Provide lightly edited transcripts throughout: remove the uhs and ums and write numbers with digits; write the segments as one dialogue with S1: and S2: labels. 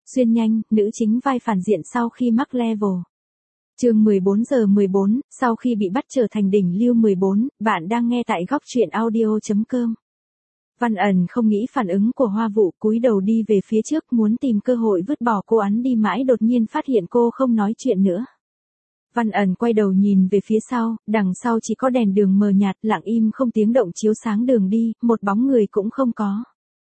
S1: Xuyên nhanh, nữ chính vai phản diện sau khi mắc level. Chương 14:14, sau khi bị bắt trở thành đỉnh lưu 14, bạn đang nghe tại góc truyện audio.com. Văn ẩn không nghĩ phản ứng của Hoa Vũ, cúi đầu đi về phía trước muốn tìm cơ hội vứt bỏ cô hắn đi mãi đột nhiên phát hiện cô không nói chuyện nữa. Văn ẩn quay đầu nhìn về phía sau, đằng sau chỉ có đèn đường mờ nhạt lặng im không tiếng động chiếu sáng đường đi, một bóng người cũng không có.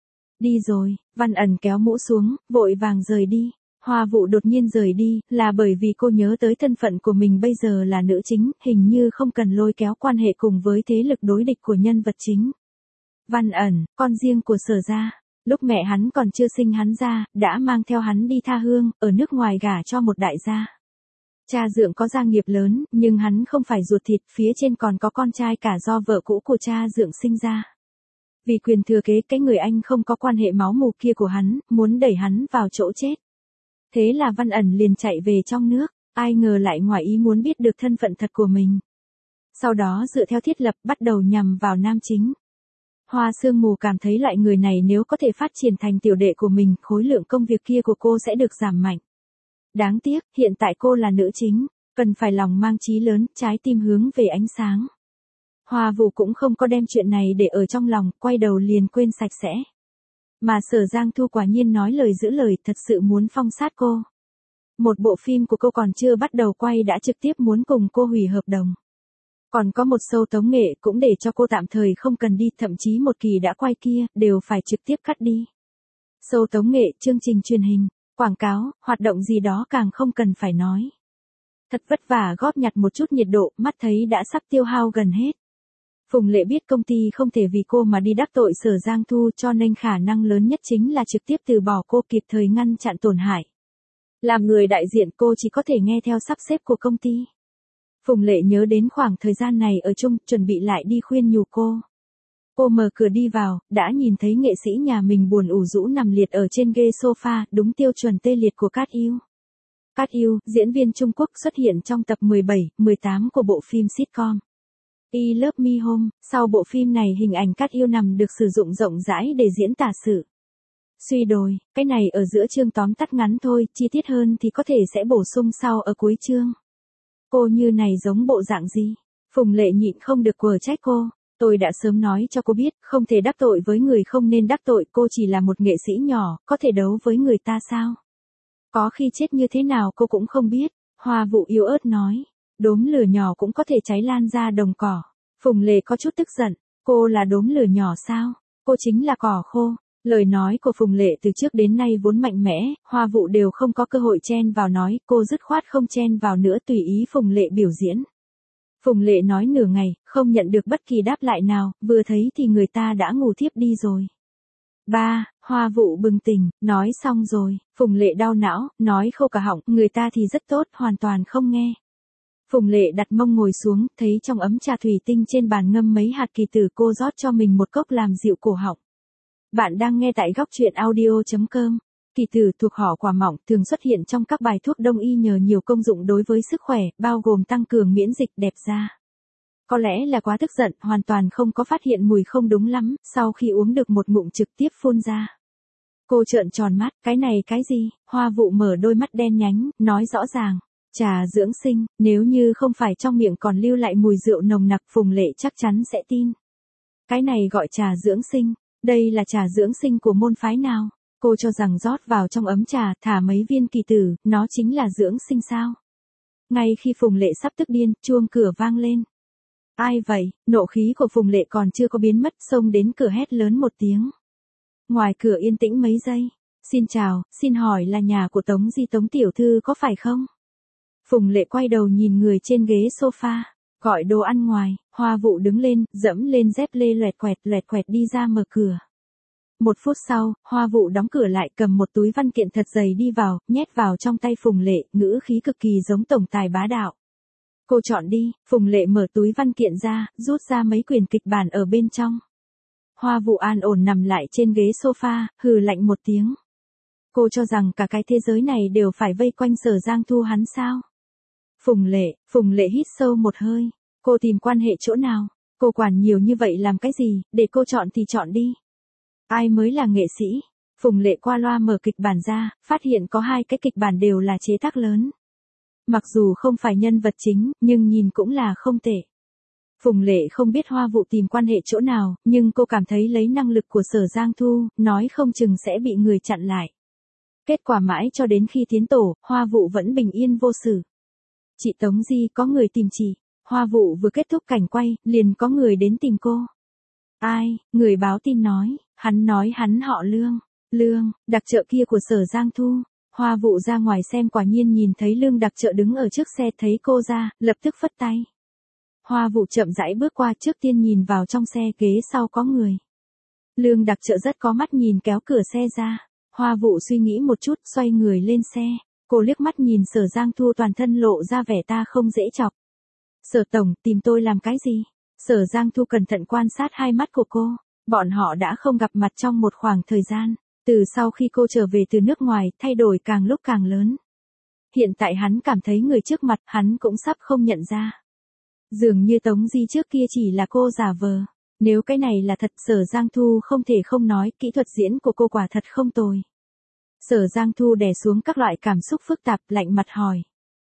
S1: Đi rồi, Văn ẩn kéo mũ xuống, vội vàng rời đi. Hoa Vũ đột nhiên rời đi, là bởi vì cô nhớ tới thân phận của mình bây giờ là nữ chính, hình như không cần lôi kéo quan hệ cùng với thế lực đối địch của nhân vật chính. Văn ẩn, con riêng của Sở gia, lúc mẹ hắn còn chưa sinh hắn ra, đã mang theo hắn đi tha hương, ở nước ngoài gả cho một đại gia. Cha dượng có gia nghiệp lớn, nhưng hắn không phải ruột thịt, phía trên còn có con trai cả do vợ cũ của cha dượng sinh ra. Vì quyền thừa kế cái người anh không có quan hệ máu mủ kia của hắn, muốn đẩy hắn vào chỗ chết. Thế là Văn ẩn liền chạy về trong nước, ai ngờ lại ngoài ý muốn biết được thân phận thật của mình. Sau đó dựa theo thiết lập bắt đầu nhằm vào nam chính. Hoa Sương Mù cảm thấy loại người này nếu có thể phát triển thành tiểu đệ của mình, khối lượng công việc kia của cô sẽ được giảm mạnh. Đáng tiếc, hiện tại cô là nữ chính, cần phải lòng mang chí lớn, trái tim hướng về ánh sáng. Hoa Vũ cũng không có đem chuyện này để ở trong lòng, quay đầu liền quên sạch sẽ. Mà Sở Giang Thu quả nhiên nói lời giữ lời, thật sự muốn phong sát cô. Một bộ phim của cô còn chưa bắt đầu quay đã trực tiếp muốn cùng cô hủy hợp đồng. Còn có một show tống nghệ cũng để cho cô tạm thời không cần đi, thậm chí một kỳ đã quay kia, đều phải trực tiếp cắt đi. Show tống nghệ, chương trình truyền hình, quảng cáo, hoạt động gì đó càng không cần phải nói. Thật vất vả góp nhặt một chút nhiệt độ, mắt thấy đã sắp tiêu hao gần hết. Phùng Lệ biết công ty không thể vì cô mà đi đắc tội Sở Giang Thu, cho nên khả năng lớn nhất chính là trực tiếp từ bỏ cô, kịp thời ngăn chặn tổn hại. Làm người đại diện cô chỉ có thể nghe theo sắp xếp của công ty. Phùng Lệ nhớ đến khoảng thời gian này ở chung, chuẩn bị lại đi khuyên nhủ cô. Cô mở cửa đi vào, đã nhìn thấy nghệ sĩ nhà mình buồn ủ rũ nằm liệt ở trên ghế sofa, đúng tiêu chuẩn tê liệt của Cát Yêu. Cát Yêu, diễn viên Trung Quốc xuất hiện trong tập 17, 18 của bộ phim sitcom I Love Me Home. Sau bộ phim này hình ảnh Cát Yêu nằm được sử dụng rộng rãi để diễn tả sự suy đồi, cái này ở giữa chương tóm tắt ngắn thôi, chi tiết hơn thì có thể sẽ bổ sung sau ở cuối chương. Cô như này giống bộ dạng gì? Phùng Lệ nhịn không được quở trách cô. Tôi đã sớm nói cho cô biết, không thể đắc tội với người không nên đắc tội, cô chỉ là một nghệ sĩ nhỏ, có thể đấu với người ta sao? Có khi chết như thế nào cô cũng không biết, Hoa Vũ yếu ớt nói. Đốm lửa nhỏ cũng có thể cháy lan ra đồng cỏ. Phùng Lệ có chút tức giận, cô là đốm lửa nhỏ sao? Cô chính là cỏ khô. Lời nói của Phùng Lệ từ trước đến nay vốn mạnh mẽ, Hoa Vũ đều không có cơ hội chen vào nói, cô dứt khoát không chen vào nữa tùy ý Phùng Lệ biểu diễn. Phùng Lệ nói nửa ngày, không nhận được bất kỳ đáp lại nào, vừa thấy thì người ta đã ngủ thiếp đi rồi. Hoa Vũ bừng tỉnh, nói xong rồi, Phùng Lệ đau não, nói khô cả họng, người ta thì rất tốt, hoàn toàn không nghe. Phùng Lệ đặt mông ngồi xuống, thấy trong ấm trà thủy tinh trên bàn ngâm mấy hạt kỳ tử, cô rót cho mình một cốc làm dịu cổ họng. Bạn đang nghe tại góc truyện audio.com. Kỳ tử thuộc họ quả mọng, thường xuất hiện trong các bài thuốc đông y nhờ nhiều công dụng đối với sức khỏe, bao gồm tăng cường miễn dịch, đẹp da. Có lẽ là quá tức giận, hoàn toàn không có phát hiện mùi không đúng lắm, sau khi uống được một ngụm trực tiếp phun ra. Cô trợn tròn mắt, cái này cái gì? Hoa Vũ mở đôi mắt đen nhánh, nói rõ ràng. Trà dưỡng sinh, nếu như không phải trong miệng còn lưu lại mùi rượu nồng nặc, Phùng Lệ chắc chắn sẽ tin. Cái này gọi trà dưỡng sinh, đây là trà dưỡng sinh của môn phái nào? Cô cho rằng rót vào trong ấm trà, thả mấy viên kỳ tử, nó chính là dưỡng sinh sao? Ngay khi Phùng Lệ sắp tức điên, chuông cửa vang lên. Ai vậy? Nộ khí của Phùng Lệ còn chưa có biến mất, xông đến cửa hét lớn một tiếng. Ngoài cửa yên tĩnh mấy giây. Xin chào, xin hỏi là nhà của Tống Di Tống tiểu thư có phải không? Phùng Lệ quay đầu nhìn người trên ghế sofa, gọi đồ ăn ngoài. Hoa Vũ đứng lên, dẫm lên dép lê loẹt quẹt đi ra mở cửa. 1 phút sau, Hoa Vũ đóng cửa lại, cầm một túi văn kiện thật dày đi vào, nhét vào trong tay Phùng Lệ, ngữ khí cực kỳ giống tổng tài bá đạo. Cô chọn đi. Phùng Lệ mở túi văn kiện ra, rút ra mấy quyển kịch bản ở bên trong. Hoa Vũ an ổn nằm lại trên ghế sofa, hừ lạnh một tiếng. Cô cho rằng cả cái thế giới này đều phải vây quanh Sở Giang Thu hắn sao? Phùng Lệ hít sâu một hơi. Cô tìm quan hệ chỗ nào? Cô quản nhiều như vậy làm cái gì, để cô chọn thì chọn đi. Ai mới là nghệ sĩ? Phùng Lệ qua loa mở kịch bản ra, phát hiện có 2 cái kịch bản đều là chế tác lớn. Mặc dù không phải nhân vật chính, nhưng nhìn cũng là không tệ. Phùng Lệ không biết Hoa Vụ tìm quan hệ chỗ nào, nhưng cô cảm thấy lấy năng lực của Sở Giang Thu, nói không chừng sẽ bị người chặn lại. Kết quả mãi cho đến khi tiến tổ, Hoa Vụ vẫn bình yên vô sự. Chị Tống Di, có người tìm chị. Hoa Vụ vừa kết thúc cảnh quay, liền có người đến tìm cô. Ai? Người báo tin nói hắn họ Lương. Lương, đặc trợ kia của Sở Giang Thu. Hoa Vụ ra ngoài xem quả nhiên nhìn thấy Lương đặc trợ đứng ở trước xe, thấy cô ra, lập tức phất tay. Hoa Vụ chậm rãi bước qua, trước tiên nhìn vào trong xe, ghế sau có người. Lương đặc trợ rất có mắt nhìn, kéo cửa xe ra. Hoa Vụ suy nghĩ một chút, xoay người lên xe. Cô liếc mắt nhìn Sở Giang Thu, toàn thân lộ ra vẻ ta không dễ chọc. Sở tổng, tìm tôi làm cái gì? Sở Giang Thu cẩn thận quan sát hai mắt của cô. Bọn họ đã không gặp mặt trong một khoảng thời gian. Từ sau khi cô trở về từ nước ngoài, thay đổi càng lúc càng lớn. Hiện tại hắn cảm thấy người trước mặt hắn cũng sắp không nhận ra. Dường như Tống Di trước kia chỉ là cô giả vờ. Nếu cái này là thật, Sở Giang Thu không thể không nói, kỹ thuật diễn của cô quả thật không tồi. Sở Giang Thu đè xuống các loại cảm xúc phức tạp, lạnh mặt hỏi.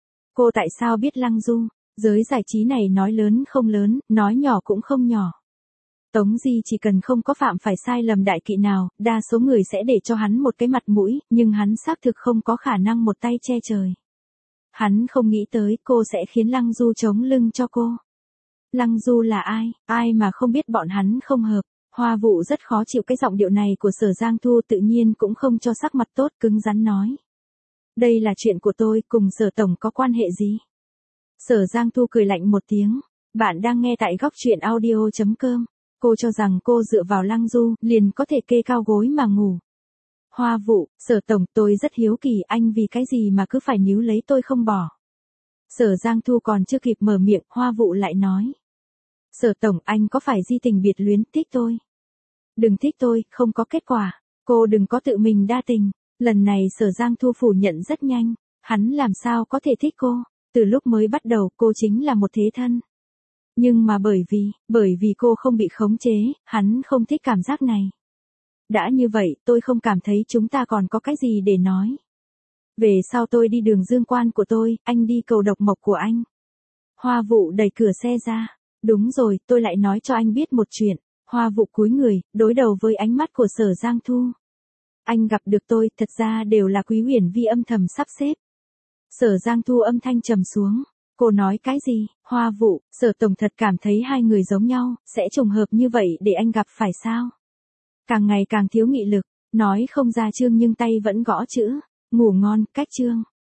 S1: Cô tại sao biết Lăng Du? Giới giải trí này nói lớn không lớn, nói nhỏ cũng không nhỏ. Tống Di chỉ cần không có phạm phải sai lầm đại kỵ nào, đa số người sẽ để cho hắn một cái mặt mũi, nhưng hắn xác thực không có khả năng một tay che trời. Hắn không nghĩ tới cô sẽ khiến Lăng Du chống lưng cho cô. Lăng Du là ai? Ai mà không biết bọn hắn không hợp. Hoa Vụ rất khó chịu cái giọng điệu này của Sở Giang Thu, tự nhiên cũng không cho sắc mặt tốt, cứng rắn nói. Đây là chuyện của tôi, cùng Sở tổng có quan hệ gì? Sở Giang Thu cười lạnh một tiếng. Bạn đang nghe tại góc truyện audio.com. Cô cho rằng cô dựa vào Lăng Du, liền có thể kê cao gối mà ngủ. Hoa Vụ, Sở tổng, tôi rất hiếu kỳ, anh vì cái gì mà cứ phải níu lấy tôi không bỏ. Sở Giang Thu còn chưa kịp mở miệng, Hoa Vụ lại nói. Sở tổng, anh có phải di tình biệt luyến, thích tôi? Đừng thích tôi, không có kết quả. Cô đừng có tự mình đa tình. Lần này Sở Giang Thu phủ nhận rất nhanh. Hắn làm sao có thể thích cô? Từ lúc mới bắt đầu, cô chính là một thế thân. Nhưng mà bởi vì cô không bị khống chế, hắn không thích cảm giác này. Đã như vậy, tôi không cảm thấy chúng ta còn có cái gì để nói. Về sau tôi đi đường dương quan của tôi, anh đi cầu độc mộc của anh. Hoa Vụ đẩy cửa xe ra. Đúng rồi, tôi lại nói cho anh biết một chuyện. Hoa Vụ cúi người, đối đầu với ánh mắt của Sở Giang Thu. Anh gặp được tôi, thật ra đều là Quý Uyển Vi âm thầm sắp xếp. Sở Giang Thu âm thanh trầm xuống. Cô nói cái gì? Hoa Vụ, Sở tổng thật cảm thấy hai người giống nhau, sẽ trùng hợp như vậy để anh gặp phải sao? Càng ngày càng thiếu nghị lực, nói không ra chương nhưng tay vẫn gõ chữ. Ngủ ngon, cách chương.